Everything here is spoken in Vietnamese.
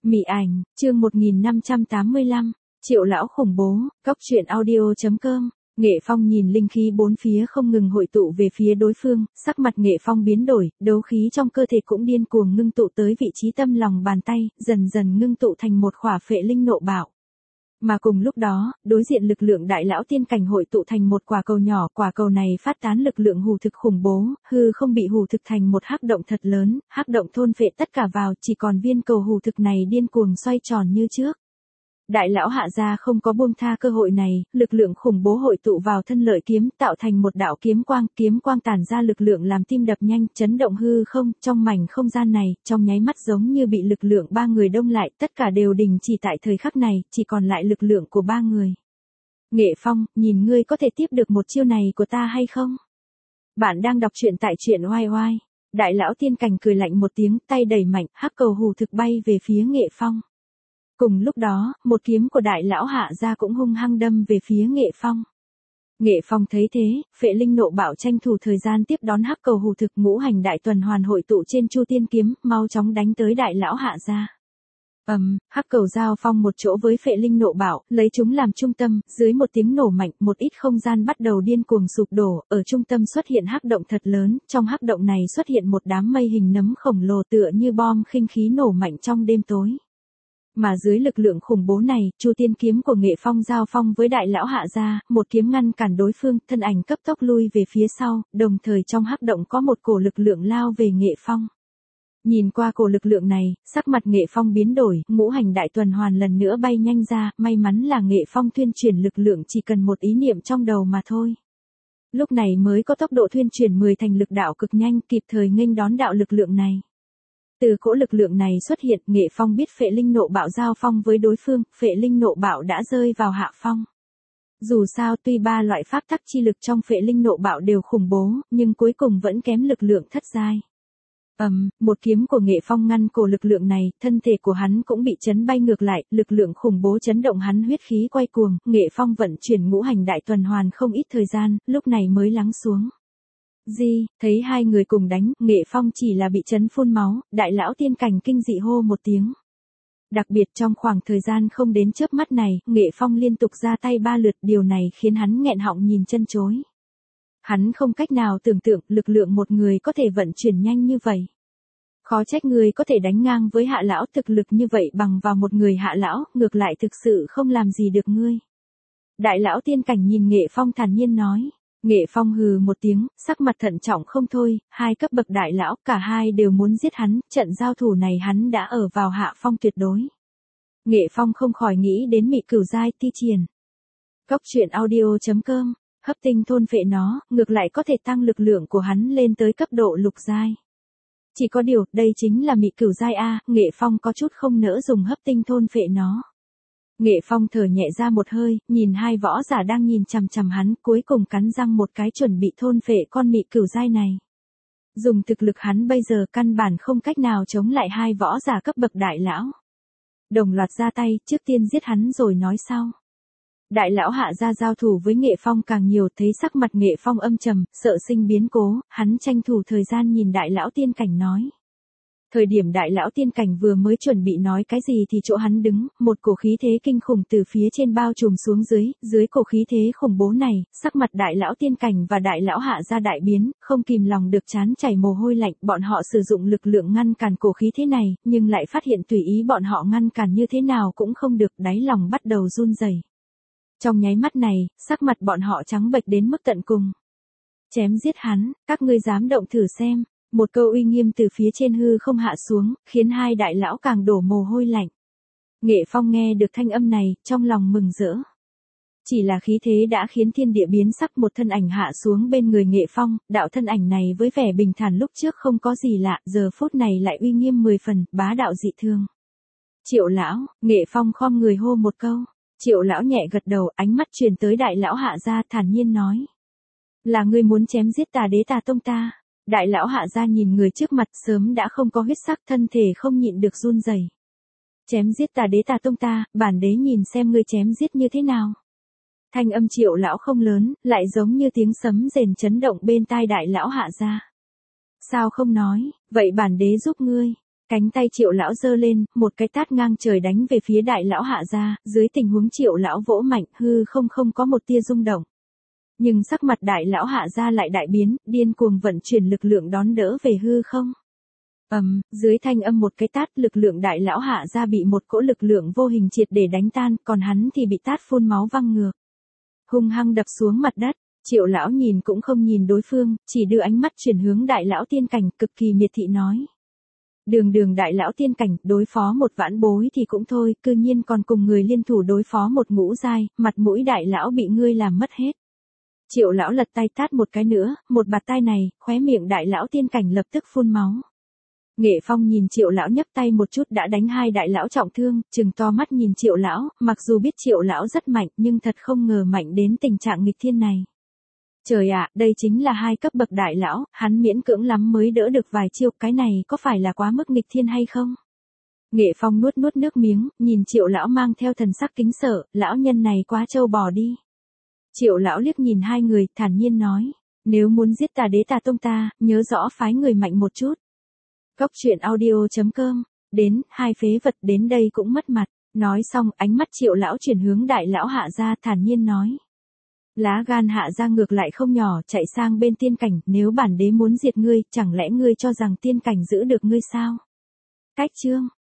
Mị ảnh, chương 1585, Triệu lão khủng bố, Cóc truyện audio.com. Nghệ Phong nhìn linh khí bốn phía không ngừng hội tụ về phía đối phương, sắc mặt Nghệ Phong biến đổi, đấu khí trong cơ thể cũng điên cuồng ngưng tụ tới vị trí tâm lòng bàn tay, dần dần ngưng tụ thành một khỏa phệ linh nộ bạo. Mà cùng lúc đó, đối diện lực lượng đại lão tiên cảnh hội tụ thành một quả cầu nhỏ, quả cầu này phát tán lực lượng hù thực khủng bố, hư không bị hù thực thành một hắc động thật lớn, hắc động thôn phệ tất cả vào, chỉ còn viên cầu hù thực này điên cuồng xoay tròn như trước. Đại lão hạ gia không có buông tha cơ hội này, lực lượng khủng bố hội tụ vào thân lợi kiếm, tạo thành một đạo kiếm quang tản ra lực lượng làm tim đập nhanh, chấn động hư không, trong mảnh không gian này, trong nháy mắt giống như bị lực lượng ba người đông lại, tất cả đều đình chỉ tại thời khắc này, chỉ còn lại lực lượng của ba người. Nghệ Phong, nhìn ngươi có thể tiếp được một chiêu này của ta hay không? Bạn đang đọc truyện tại truyện oai oai. Đại lão tiên cảnh cười lạnh một tiếng, tay đẩy mạnh, hắc cầu hù thực bay về phía Nghệ Phong. Cùng lúc đó, một kiếm của đại lão hạ gia cũng hung hăng đâm về phía Nghệ Phong. Nghệ Phong thấy thế, phệ linh nộ bạo tranh thủ thời gian tiếp đón hắc cầu hù thực, ngũ hành đại tuần hoàn hội tụ trên chu tiên kiếm, mau chóng đánh tới đại lão hạ gia. Hắc cầu giao phong một chỗ với phệ linh nộ bạo, lấy chúng làm trung tâm, dưới một tiếng nổ mạnh, một ít không gian bắt đầu điên cuồng sụp đổ, ở trung tâm xuất hiện hắc động thật lớn, trong hắc động này xuất hiện một đám mây hình nấm khổng lồ tựa như bom khinh khí nổ mạnh trong đêm tối. Mà dưới lực lượng khủng bố này, chu tiên kiếm của Nghệ Phong giao phong với đại lão hạ gia, một kiếm ngăn cản đối phương, thân ảnh cấp tốc lui về phía sau, đồng thời trong hắc động có một cổ lực lượng lao về Nghệ Phong. Nhìn qua cổ lực lượng này, sắc mặt Nghệ Phong biến đổi, ngũ hành đại tuần hoàn lần nữa bay nhanh ra, may mắn là Nghệ Phong thuyên chuyển lực lượng chỉ cần một ý niệm trong đầu mà thôi. Lúc này mới có tốc độ thuyên chuyển 10 thành lực đạo cực nhanh, kịp thời nghênh đón đạo lực lượng này. Từ cỗ lực lượng này xuất hiện, Nghệ Phong biết phệ linh nộ bạo giao phong với đối phương, phệ linh nộ bạo đã rơi vào hạ phong. Dù sao tuy ba loại pháp tắc chi lực trong phệ linh nộ bạo đều khủng bố, nhưng cuối cùng vẫn kém lực lượng thất giai. Một kiếm của Nghệ Phong ngăn cổ lực lượng này, thân thể của hắn cũng bị chấn bay ngược lại, lực lượng khủng bố chấn động hắn huyết khí quay cuồng, Nghệ Phong vận chuyển ngũ hành đại tuần hoàn không ít thời gian, lúc này mới lắng xuống. Thấy hai người cùng đánh, Nghệ Phong chỉ là bị chấn phun máu, đại lão tiên cảnh kinh dị hô một tiếng. Đặc biệt trong khoảng thời gian không đến chớp mắt này, Nghệ Phong liên tục ra tay 3 lượt, điều này khiến hắn nghẹn họng nhìn chân chối. Hắn không cách nào tưởng tượng lực lượng một người có thể vận chuyển nhanh như vậy. Khó trách người có thể đánh ngang với hạ lão, thực lực như vậy bằng vào một người hạ lão, ngược lại thực sự không làm gì được ngươi. Đại lão tiên cảnh nhìn Nghệ Phong thản nhiên nói. Nghệ Phong hừ một tiếng, sắc mặt thận trọng không thôi, hai cấp bậc đại lão, cả hai đều muốn giết hắn, trận giao thủ này hắn đã ở vào hạ phong tuyệt đối. Nghệ Phong không khỏi nghĩ đến mị cửu giai ti triển. Cóc truyện audio.com, hấp tinh thôn phệ nó, ngược lại có thể tăng lực lượng của hắn lên tới cấp độ lục giai. Chỉ có điều, đây chính là mị cửu giai A, Nghệ Phong có chút không nỡ dùng hấp tinh thôn phệ nó. Nghệ Phong thở nhẹ ra một hơi, nhìn hai võ giả đang nhìn chằm chằm hắn, cuối cùng cắn răng một cái chuẩn bị thôn phệ con mị cửu giai này. Dùng thực lực hắn bây giờ căn bản không cách nào chống lại hai võ giả cấp bậc đại lão. Đồng loạt ra tay, trước tiên giết hắn rồi nói sau. Đại lão hạ gia giao thủ với Nghệ Phong càng nhiều, thấy sắc mặt Nghệ Phong âm trầm, sợ sinh biến cố, hắn tranh thủ thời gian nhìn đại lão tiên cảnh nói. Thời điểm đại lão tiên cảnh vừa mới chuẩn bị nói cái gì thì chỗ hắn đứng, một cổ khí thế kinh khủng từ phía trên bao trùm xuống dưới cổ khí thế khủng bố này, sắc mặt đại lão tiên cảnh và đại lão hạ gia đại biến, không kìm lòng được chán chảy mồ hôi lạnh, bọn họ sử dụng lực lượng ngăn cản cổ khí thế này, nhưng lại phát hiện tùy ý bọn họ ngăn cản như thế nào cũng không được, đáy lòng bắt đầu run rẩy. Trong nháy mắt này, sắc mặt bọn họ trắng bệch đến mức tận cùng. Chém giết hắn, các ngươi dám động thử xem. Một câu uy nghiêm từ phía trên hư không hạ xuống, khiến hai đại lão càng đổ mồ hôi lạnh. Nghệ Phong nghe được thanh âm này, trong lòng mừng rỡ. Chỉ là khí thế đã khiến thiên địa biến sắc, một thân ảnh hạ xuống bên người Nghệ Phong, đạo thân ảnh này với vẻ bình thản lúc trước không có gì lạ, giờ phút này lại uy nghiêm 10 phần, bá đạo dị thương. Triệu lão, Nghệ Phong khom người hô một câu. Triệu lão nhẹ gật đầu, ánh mắt truyền tới đại lão hạ gia thản nhiên nói. Là ngươi muốn chém giết Tà Đế Tà Tông ta. Đại lão hạ gia nhìn người trước mặt sớm đã không có huyết sắc, thân thể không nhịn được run rẩy. Chém giết Tà Đế Tà Tông ta, bản đế nhìn xem ngươi chém giết như thế nào. Thanh âm Triệu lão không lớn, lại giống như tiếng sấm rền chấn động bên tai đại lão hạ gia. Sao không nói, vậy bản đế giúp ngươi. Cánh tay Triệu lão giơ lên, một cái tát ngang trời đánh về phía đại lão Hạ gia, dưới tình huống Triệu lão vỗ mạnh, hư không có một tia rung động. Nhưng sắc mặt đại lão Hạ gia lại đại biến, điên cuồng vận chuyển lực lượng đón đỡ về hư không. Dưới thanh âm một cái tát, lực lượng đại lão Hạ gia bị một cỗ lực lượng vô hình triệt để đánh tan, còn hắn thì bị tát phun máu văng ngược. Hung hăng đập xuống mặt đất, Triệu lão nhìn cũng không nhìn đối phương, chỉ đưa ánh mắt chuyển hướng đại lão tiên cảnh, cực kỳ miệt thị nói. Đường đại lão tiên cảnh, đối phó một vãn bối thì cũng thôi, cư nhiên còn cùng người liên thủ đối phó một ngũ giai, mặt mũi đại lão bị ngươi làm mất hết. Triệu lão lật tay tát một cái nữa, một bạt tai này, khóe miệng đại lão tiên cảnh lập tức phun máu. Nghệ Phong nhìn Triệu lão nhấc tay một chút đã đánh hai đại lão trọng thương, trừng to mắt nhìn Triệu lão, mặc dù biết Triệu lão rất mạnh nhưng thật không ngờ mạnh đến tình trạng nghịch thiên này. Trời ạ, đây chính là hai cấp bậc đại lão, hắn miễn cưỡng lắm mới đỡ được vài chiêu, cái này có phải là quá mức nghịch thiên hay không? Nghệ Phong nuốt nước miếng, nhìn Triệu lão mang theo thần sắc kính sợ, lão nhân này quá trâu bò đi. Triệu lão liếc nhìn hai người, thản nhiên nói, nếu muốn giết ta đế tà tông ta, nhớ rõ phái người mạnh một chút. Cốc truyện audio.com, đến, hai phế vật đến đây cũng mất mặt, nói xong ánh mắt Triệu lão chuyển hướng đại lão Hạ gia thản nhiên nói. Lá gan Hạ gia ngược lại không nhỏ, chạy sang bên tiên cảnh, nếu bản đế muốn diệt ngươi, chẳng lẽ ngươi cho rằng tiên cảnh giữ được ngươi sao? Cách chương